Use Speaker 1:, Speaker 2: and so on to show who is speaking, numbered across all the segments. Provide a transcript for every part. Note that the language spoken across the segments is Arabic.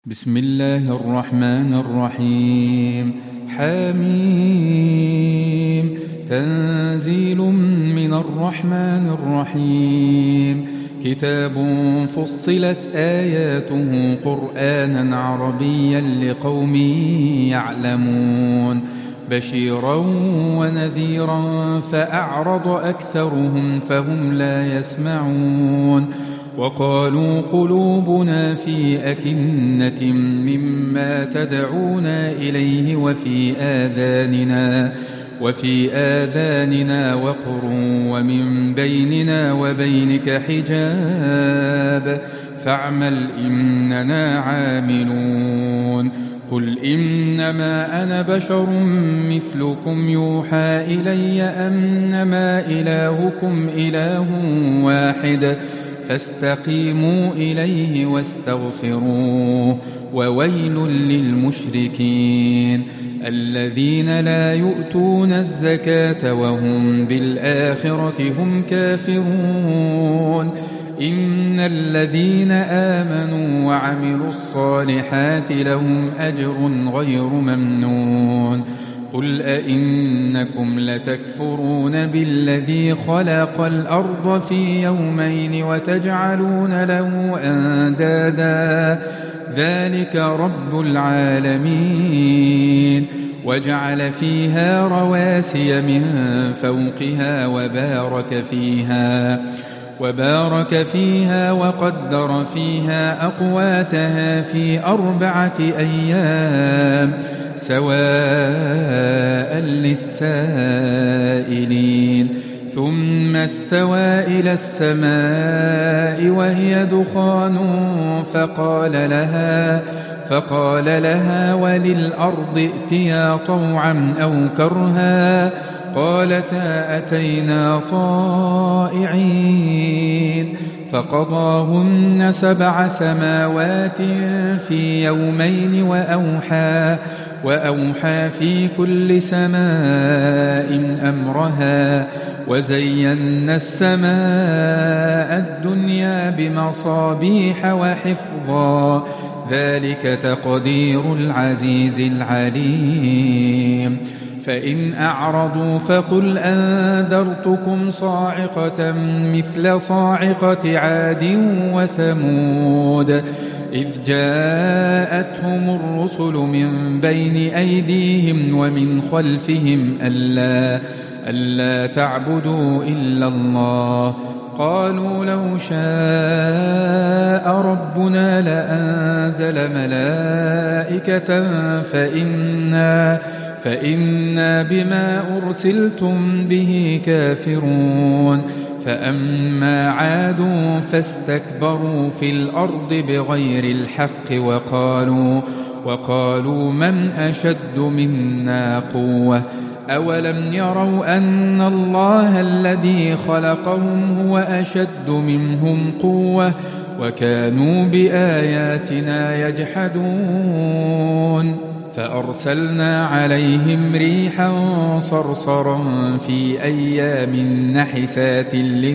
Speaker 1: بسم الله الرحمن الرحيم. حميم. تنزيل من الرحمن الرحيم. كتاب فصلت آياته قرآنا عربيا لقوم يعلمون بشيرا ونذيرا فأعرض أكثرهم فهم لا يسمعون. وقالوا قلوبنا في أكنة مما تدعونا إليه وفي آذاننا وقر ومن بيننا وبينك حجاب فاعمل إننا عاملون. قل إنما أنا بشر مثلكم يوحى إلي أنما إلهكم إله واحد فاستقيموا إليه واستغفروه. وويل للمشركين الذين لا يؤتون الزكاة وهم بالآخرة هم كافرون. إن الذين آمنوا وعملوا الصالحات لهم أجر غير ممنون. قل أئنكم لتكفرون بالذي خلق الأرض في يومين وتجعلون له أندادا ذلك رب العالمين. وجعل فيها رواسي من فوقها وبارك فيها وقدر فيها أقواتها في 4 أيام سواء للسائلين. ثم استوى إلى السماء وهي دخان فقال لها وللأرض ائتيا طوعا أو كرها قالتا أتينا طائعين. فقضاهن 7 سماوات في يومين وأوحى في كل سماء أمرها وزينا السماء الدنيا بمصابيح وحفظا ذلك تقدير العزيز العليم. فإن أعرضوا فقل أنذرتكم صاعقة مثل صاعقة عاد وثمود إذ جاءتهم الرسل من بين أيديهم ومن خلفهم ألا تعبدوا إلا الله قالوا لو شاء ربنا لأنزل ملائكة فإنا بما أرسلتم به كافرون. فأما عاد فاستكبروا في الأرض بغير الحق وقالوا من أشد منا قوة أولم يروا أن الله الذي خلقهم هو أشد منهم قوة وكانوا بآياتنا يجحدون. فأرسلنا عليهم ريحا صرصرا في أيام نحسات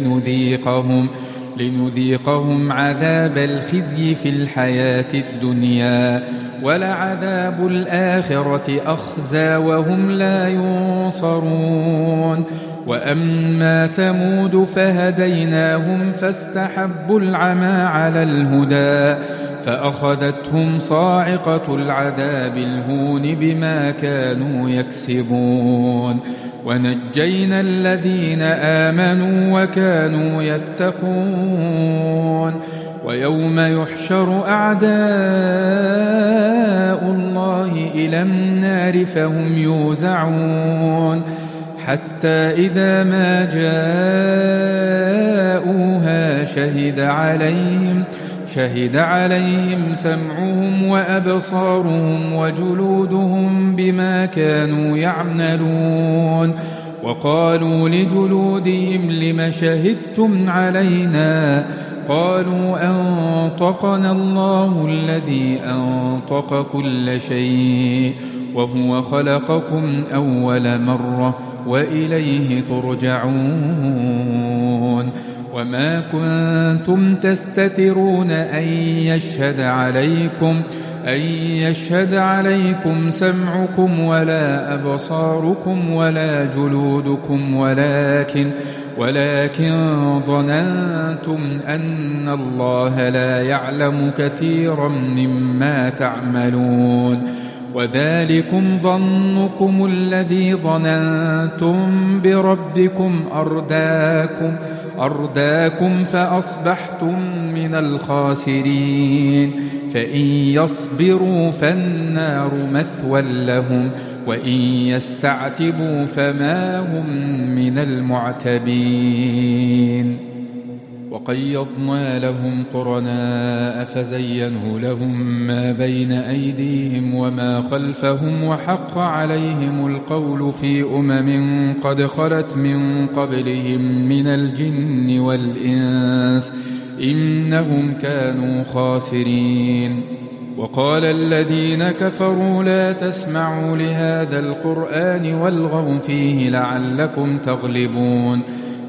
Speaker 1: لنذيقهم عذاب الخزي في الحياة الدنيا ولعذاب الآخرة أخزى وهم لا ينصرون. وأما ثمود فهديناهم فاستحبوا العمى على الهدى فأخذتهم صاعقة العذاب الهون بما كانوا يكسبون. ونجينا الذين آمنوا وكانوا يتقون. ويوم يحشر أعداء الله إلى النار فهم يوزعون حتى إذا ما جاءوها شهد عليهم سمعهم وأبصارهم وجلودهم بما كانوا يعملون. وقالوا لجلودهم لم شهدتم علينا قالوا أنطقنا الله الذي أنطق كل شيء وهو خلقكم أول مرة وإليه ترجعون. وما كنتم تستترون أن يشهد أن يشهد عليكم سمعكم ولا أبصاركم ولا جلودكم ولكن ظننتم أن الله لا يعلم كثيرا مما تعملون وذلكم ظنكم الذي ظننتم بربكم أرداكم فأصبحتم من الخاسرين فإن يصبروا فالنار مثوى لهم وإن يستعتبوا فما هم من المعتبين وقيضنا لهم قرناء فزينوا لهم ما بين أيديهم وما خلفهم وحق عليهم القول في قد خلت من قبلهم من الجن والإنس إنهم كانوا خاسرين وقال الذين كفروا لا تسمعوا لهذا القرآن والغوا فيه لعلكم تغلبون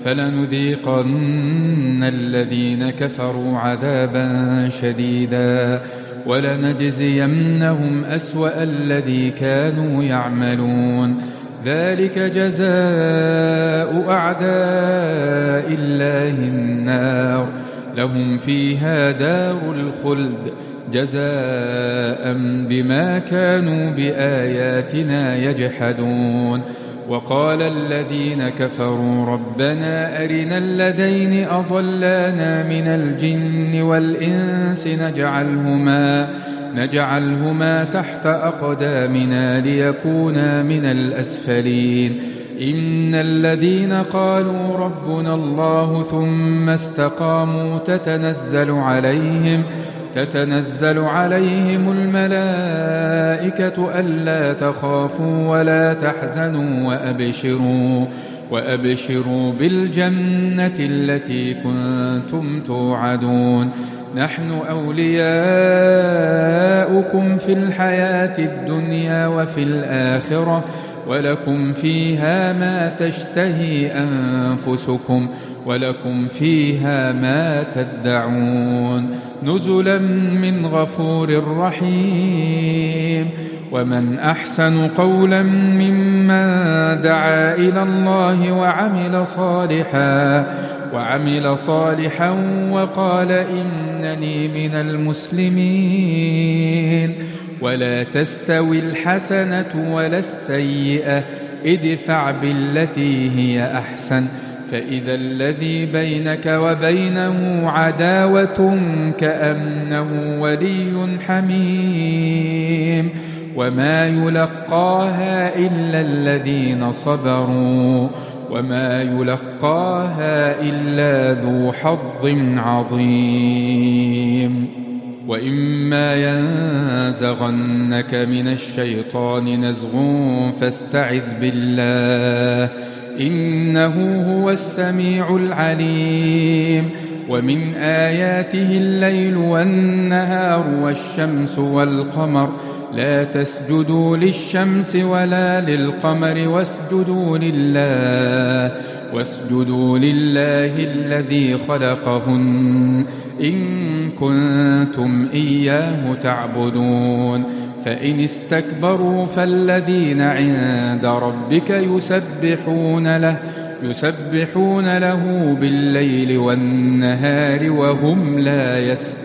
Speaker 1: فلنذيقن الذين كفروا عذابا شديدا ولنجزينهم أسوأ الذي كانوا يعملون ذلك جزاء أعداء الله النار لهم فيها دار الخلد جزاء بما كانوا بآياتنا يجحدون وقال الذين كفروا ربنا أرنا الذين أضلانا من الجن والإنس نجعلهما تحت أقدامنا ليكونا من الأسفلين إن الذين قالوا ربنا الله ثم استقاموا تتنزل عليهم الملائكة ألا تخافوا ولا تحزنوا وأبشروا بالجنة التي كنتم توعدون نحن أولياؤكم في الحياة الدنيا وفي الآخرة ولكم فيها ما تشتهي أنفسكم ولكم فيها ما تدعون نزلا من غفور رحيم ومن أحسن قولا ممن دعا إلى الله وعمل صالحا وقال إنني من المسلمين ولا تستوي الحسنة ولا السيئة ادفع بالتي هي أحسن فإذا الذي بينك وبينه عداوة كأنه ولي حميم وما يلقاها إلا الذين صبروا وما يلقاها إلا ذو حظ عظيم وإما ينزغنك من الشيطان نزغ فاستعذ بالله إنه هو السميع العليم ومن آياته الليل والنهار والشمس والقمر لا تسجدوا للشمس ولا للقمر واسجدوا لله الذي خلقهن إن كنتم إياه تعبدون فإن استكبروا فالذين عند ربك يسبحون له بالليل والنهار وهم لا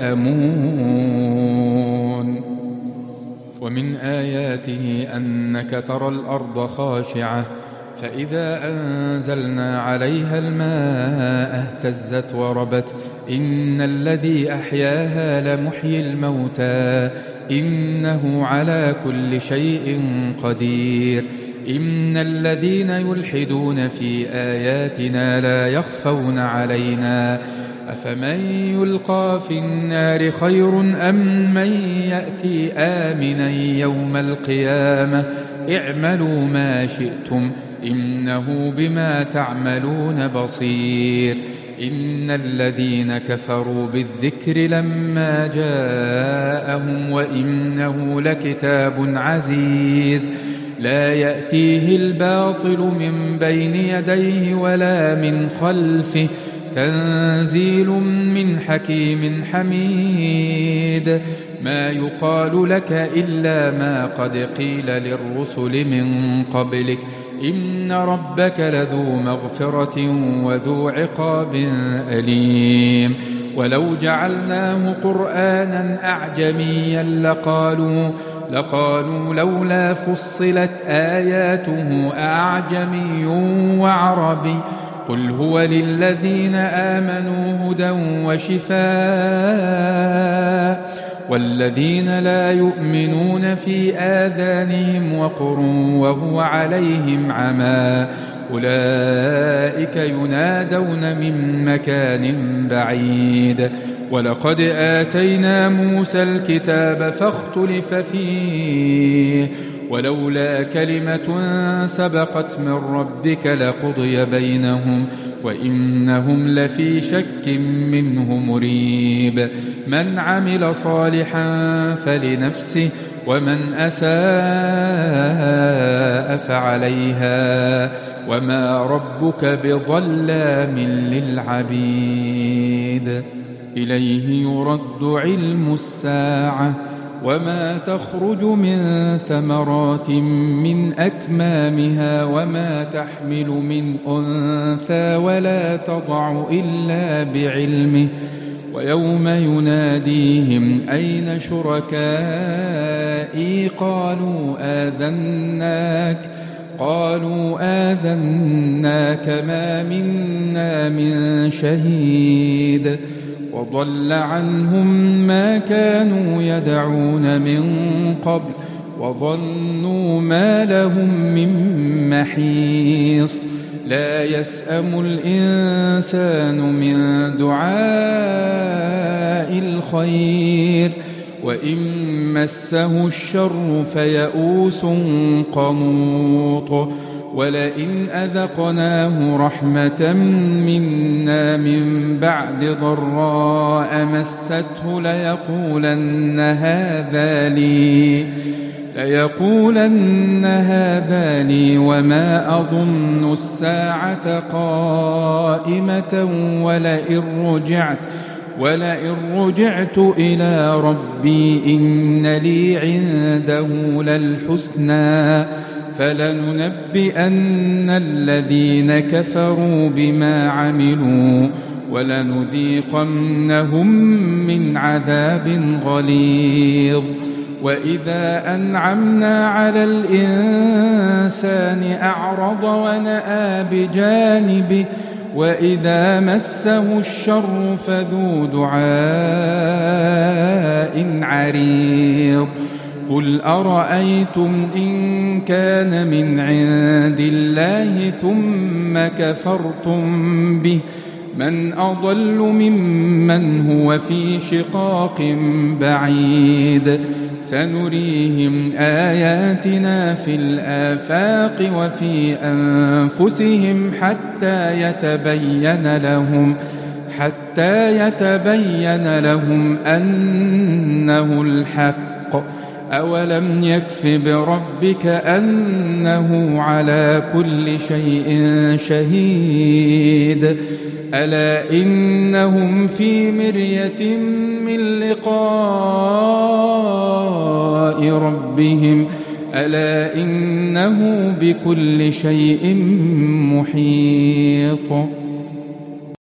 Speaker 1: يسأمون ومن آياته أنك ترى الأرض خاشعة فإذا أنزلنا عليها الماء اهتزت وربت إن الذي أحياها لمحيي الموتى إنه على كل شيء قدير إن الذين يلحدون في آياتنا لا يخفون علينا أفمن يلقى في النار خير أم من يأتي آمنا يوم القيامة اعملوا ما شئتم إنه بما تعملون بصير إن الذين كفروا بالذكر لما جاءهم وإنه لكتاب عزيز لا يأتيه الباطل من بين يديه ولا من خلفه تنزيل من حكيم حميد ما يقال لك إلا ما قد قيل للرسل من قبلك إن ربك لذو مغفرة وذو عقاب أليم ولو جعلناه قرآنا أعجميا لقالوا لولا فصلت آياته أعجمي وعربي قل هو للذين آمنوا هدى وشفاء والذين لا يؤمنون في آذانهم وقر وهو عليهم عمى أولئك ينادون من مكان بعيد ولقد آتينا موسى الكتاب فاختلف فيه ولولا كلمة سبقت من ربك لقضي بينهم وإنهم لفي شك منه مريب من عمل صالحا فلنفسه ومن أساء فعليها وما ربك بظلام للعبيد إليه يرد علم الساعة وما تخرج من ثمرات من أكمامها وما تحمل من أنثى ولا تضع إلا بعلمه ويوم يناديهم أين شركائي قالوا آذناك ما منا من شهيد وضل عنهم ما كانوا يدعون من قبل وظنوا ما لهم من محيص لا يسأم الإنسان من دعاء الخير وإن مسه الشر فيئوس قنوط ولئن أذقناه رحمة منا من بعد ضراء مسته ليقولن هذا لي وما أظن الساعة قائمة ولئن رجعت إلى ربي إن لي عنده للحسنى فلننبئن الذين كفروا بما عملوا ولنذيقنهم من عذاب غليظ وإذا أنعمنا على الإنسان أعرض ونأى بجانبه وإذا مسه الشر فذو دعاء عريض قل أرأيتم إن كان من عند الله ثم كفرتم به من أضل ممن هو في شقاق بعيد سنريهم آياتنا في الآفاق وفي أنفسهم حتى يتبين لهم أنه الحق أولم يكف بربك أنه على كل شيء شهيد ألا إنهم في مرية من لقاء ربهم ألا إنه بكل شيء محيط